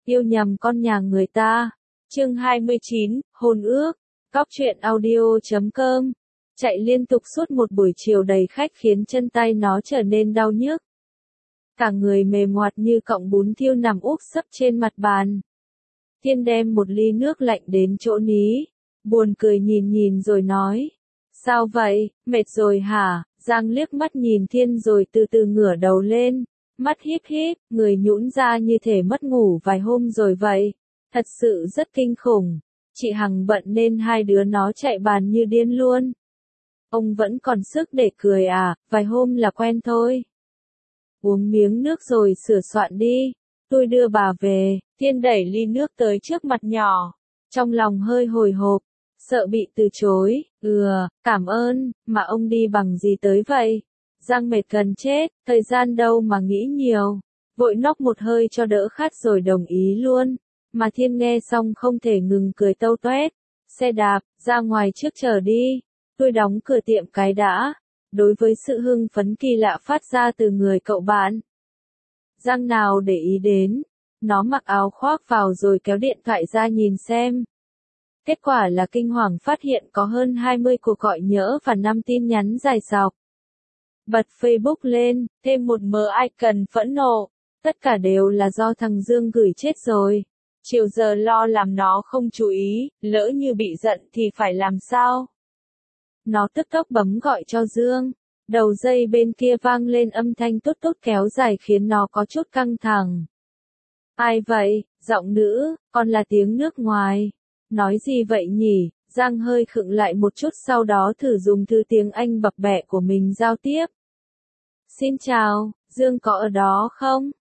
yêu nhầm con nhà người ta. Chương 29, hôn ước. Cóc truyện audio.com. Chạy liên tục suốt một buổi chiều đầy khách khiến chân tay nó trở nên đau nhức. Cả người mềm ngoặt như cọng bún thiêu nằm úp sấp trên mặt bàn. Thiên đem một ly nước lạnh đến chỗ Ní, buồn cười nhìn rồi nói. Sao vậy, mệt rồi hả? Giang liếc mắt nhìn Thiên rồi từ từ ngửa đầu lên, mắt híp híp, người nhũn ra như thể mất ngủ vài hôm rồi vậy. Thật sự rất kinh khủng. Chị Hằng bận nên hai đứa nó chạy bàn như điên luôn. Ông vẫn còn sức để cười à, vài hôm là quen thôi. Uống miếng nước rồi sửa soạn đi, tôi đưa bà về. Thiên đẩy ly nước tới trước mặt nhỏ, trong lòng hơi hồi hộp, sợ bị từ chối. Cảm ơn, mà ông đi bằng gì tới vậy? Giang mệt gần chết, thời gian đâu mà nghĩ nhiều, vội nốc một hơi cho đỡ khát rồi đồng ý luôn. Mà Thiên nghe xong không thể ngừng cười tâu toét. Xe đạp, ra ngoài trước chờ đi, tôi đóng cửa tiệm cái đã. Đối với sự hưng phấn kỳ lạ phát ra từ người cậu bạn, Giang nào để ý đến. Nó mặc áo khoác vào rồi kéo điện thoại ra nhìn xem. Kết quả là kinh hoàng phát hiện có hơn 20 cuộc gọi nhỡ và 5 tin nhắn dài dọc. Bật Facebook lên, thêm một mớ icon phẫn nộ. Tất cả đều là do thằng Dương gửi chết rồi. Chiều giờ lo làm nó không chú ý, lỡ như bị giận thì phải làm sao? Nó tức tốc bấm gọi cho Dương. Đầu dây bên kia vang lên âm thanh tút tút kéo dài khiến nó có chút căng thẳng. Ai vậy? Giọng nữ, còn là tiếng nước ngoài. Nói gì vậy nhỉ? Giang hơi khựng lại một chút sau đó thử dùng thứ tiếng Anh bập bẹ của mình giao tiếp. Xin chào, Dương có ở đó không?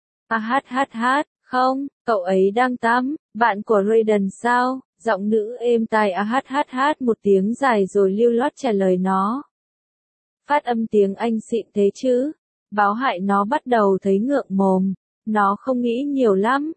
Không, cậu ấy đang tắm, bạn của Raiden sao? Giọng nữ êm tai một tiếng dài rồi lưu loát trả lời nó. Phát âm tiếng Anh xịn thế chứ? Báo hại nó bắt đầu thấy ngượng mồm. Nó không nghĩ nhiều lắm.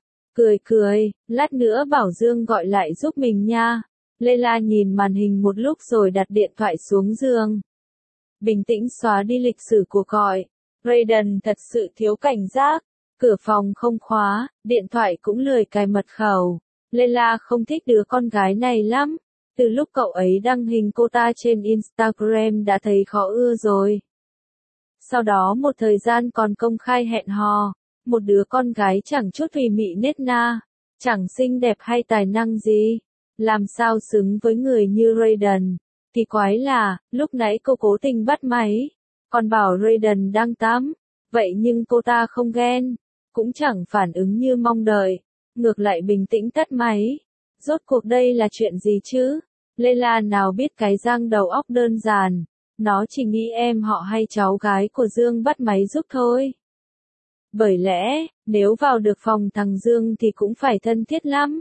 Cười, lát nữa bảo Dương gọi lại giúp mình nha. Layla nhìn màn hình một lúc rồi đặt điện thoại xuống giường. Bình tĩnh xóa đi lịch sử cuộc gọi. Raiden thật sự thiếu cảnh giác. Cửa phòng không khóa, điện thoại cũng lười cài mật khẩu. Layla không thích đứa con gái này lắm. Từ lúc cậu ấy đăng hình cô ta trên Instagram đã thấy khó ưa rồi. Sau đó một thời gian còn công khai hẹn hò. Một đứa con gái chẳng chút thùy mị nết na, chẳng xinh đẹp hay tài năng gì. Làm sao xứng với người như Raiden. Kỳ quái là, lúc nãy cô cố tình bắt máy, còn bảo Raiden đang tắm. Vậy nhưng cô ta không ghen, cũng chẳng phản ứng như mong đợi. Ngược lại bình tĩnh tắt máy. Rốt cuộc đây là chuyện gì chứ? Layla nào biết cái Giang đầu óc đơn giản. Nó chỉ nghĩ em họ hay cháu gái của Dương bắt máy giúp thôi. Bởi lẽ, nếu vào được phòng thằng Dương thì cũng phải thân thiết lắm.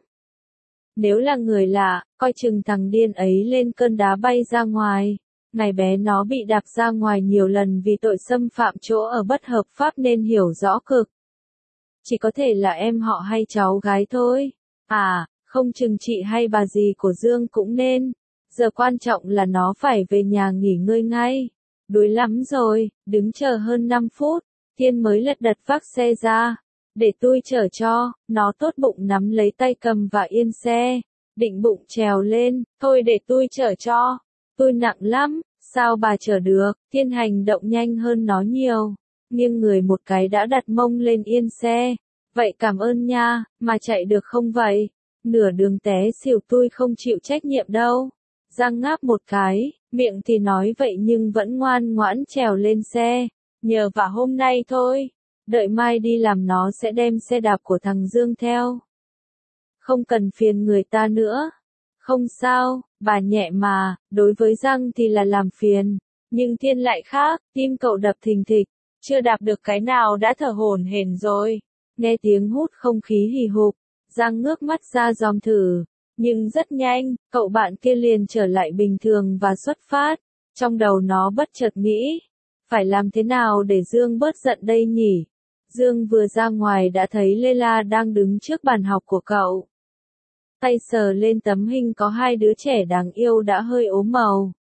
Nếu là người lạ, coi chừng thằng điên ấy lên cơn đá bay ra ngoài. Ngày bé nó bị đạp ra ngoài nhiều lần vì tội xâm phạm chỗ ở bất hợp pháp nên hiểu rõ cực. Chỉ có thể là em họ hay cháu gái thôi. Không chừng chị hay bà gì của Dương cũng nên. Giờ quan trọng là nó phải về nhà nghỉ ngơi ngay. Đuối lắm rồi, đứng chờ hơn 5 phút. Thiên mới lật đật vác xe ra. Để tôi chở cho. Nó tốt bụng nắm lấy tay cầm và yên xe. Định bụng trèo lên. Thôi để tôi chở cho. Tôi nặng lắm. Sao bà chở được? Thiên hành động nhanh hơn nó nhiều. Nghiêng người một cái đã đặt mông lên yên xe. Vậy cảm ơn nha. Mà chạy được không vậy? Nửa đường té xỉu tôi không chịu trách nhiệm đâu. Giang ngáp một cái. Miệng thì nói vậy nhưng vẫn ngoan ngoãn trèo lên xe. Nhờ vả hôm nay thôi. Đợi mai đi làm nó sẽ đem xe đạp của thằng Dương theo. Không cần phiền người ta nữa. Không sao, bà nhẹ mà. Đối với Giang thì là làm phiền. Nhưng Thiên lại khác. Tim cậu đập thình thịch. Chưa đạp được cái nào đã thở hổn hển rồi. Nghe tiếng hút không khí hì hục. Giang ngước mắt ra dòm thử. Nhưng rất nhanh, cậu bạn kia liền trở lại bình thường và xuất phát. Trong đầu nó bất chợt nghĩ. Phải làm thế nào để Dương bớt giận đây nhỉ? Dương vừa ra ngoài đã thấy Layla đang đứng trước bàn học của cậu. Tay sờ lên tấm hình có hai đứa trẻ đáng yêu đã hơi ốm màu.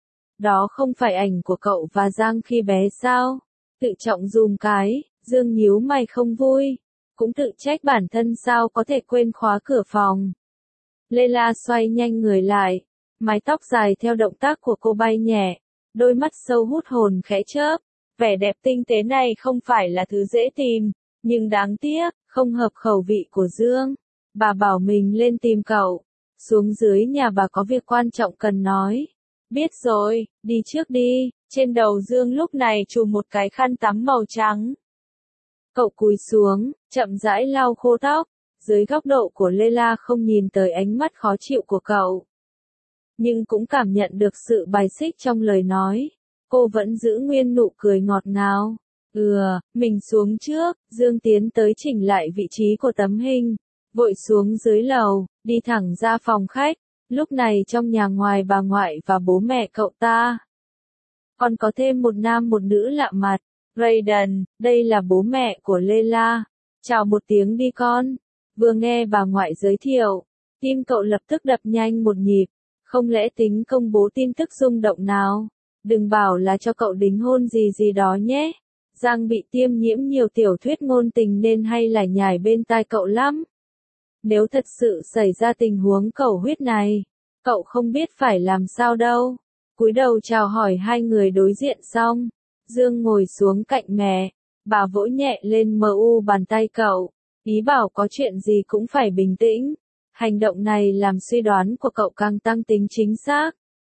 Đó không phải ảnh của cậu và Giang khi bé sao? Tự trọng dùm cái, Dương nhíu mày không vui. cũng tự trách bản thân sao có thể quên khóa cửa phòng. Layla xoay nhanh người lại, mái tóc dài theo động tác của cô bay nhẹ, đôi mắt sâu hút hồn khẽ chớp, vẻ đẹp tinh tế này không phải là thứ dễ tìm, nhưng đáng tiếc, không hợp khẩu vị của Dương. Bà bảo mình lên tìm cậu, xuống dưới nhà bà có việc quan trọng cần nói. Biết rồi, đi trước đi. Trên đầu Dương lúc này trùm một cái khăn tắm màu trắng. Cậu cúi xuống, chậm rãi lau khô tóc, dưới góc độ của Layla không nhìn tới ánh mắt khó chịu của cậu. Nhưng cũng cảm nhận được sự bài xích trong lời nói. Cô vẫn giữ nguyên nụ cười ngọt ngào. Mình xuống trước. Dương tiến tới chỉnh lại vị trí của tấm hình, vội xuống dưới lầu, đi thẳng ra phòng khách. Lúc này trong nhà ngoài bà ngoại và bố mẹ cậu ta, còn có thêm một nam một nữ lạ mặt. Raiden, đây là bố mẹ của Layla. Chào một tiếng đi con. Vừa nghe bà ngoại giới thiệu, tim cậu lập tức đập nhanh một nhịp. Không lẽ tính công bố tin tức rung động nào? Đừng bảo là cho cậu đính hôn gì gì đó nhé. Giang bị tiêm nhiễm nhiều tiểu thuyết ngôn tình nên hay là nhải bên tai cậu lắm. Nếu thật sự xảy ra tình huống cầu huyết này, cậu không biết phải làm sao đâu. Cúi đầu chào hỏi hai người đối diện xong, Dương ngồi xuống cạnh mẹ, bà vỗ nhẹ lên bàn tay cậu, ý bảo có chuyện gì cũng phải bình tĩnh. Hành động này làm suy đoán của cậu càng tăng tính chính xác.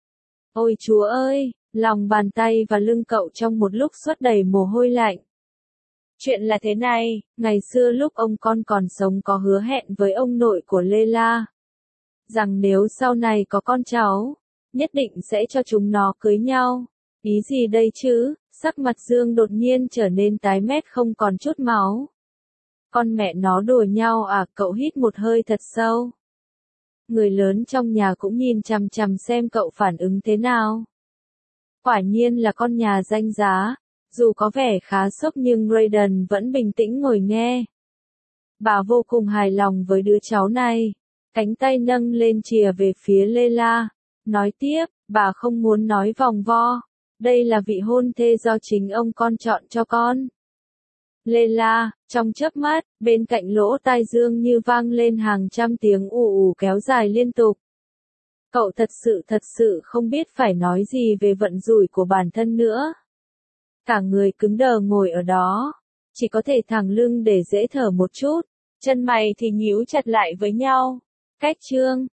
Ôi Chúa ơi, lòng bàn tay và lưng cậu trong một lúc xuất đầy mồ hôi lạnh. Chuyện là thế này, ngày xưa lúc ông con còn sống có hứa hẹn với ông nội của Layla, rằng nếu sau này có con cháu, nhất định sẽ cho chúng nó cưới nhau. Ý gì đây chứ? Sắc mặt Dương đột nhiên trở nên tái mét không còn chút máu. Con mẹ nó đùa nhau à? Cậu hít một hơi thật sâu. Người lớn trong nhà cũng nhìn chằm chằm xem cậu phản ứng thế nào. Quả nhiên là con nhà danh giá, dù có vẻ khá sốc nhưng Raiden vẫn bình tĩnh ngồi nghe. Bà vô cùng hài lòng với đứa cháu này, cánh tay nâng lên chìa về phía Layla, nói tiếp, bà không muốn nói vòng vo, đây là vị hôn thê do chính ông con chọn cho con. Layla, trong chớp mắt, bên cạnh lỗ tai Dương như vang lên hàng trăm tiếng ù ù kéo dài liên tục. Cậu thật sự không biết phải nói gì về vận rủi của bản thân nữa. Cả người cứng đờ ngồi ở đó, chỉ có thể thẳng lưng để dễ thở một chút, chân mày thì nhíu chặt lại với nhau. Cách chương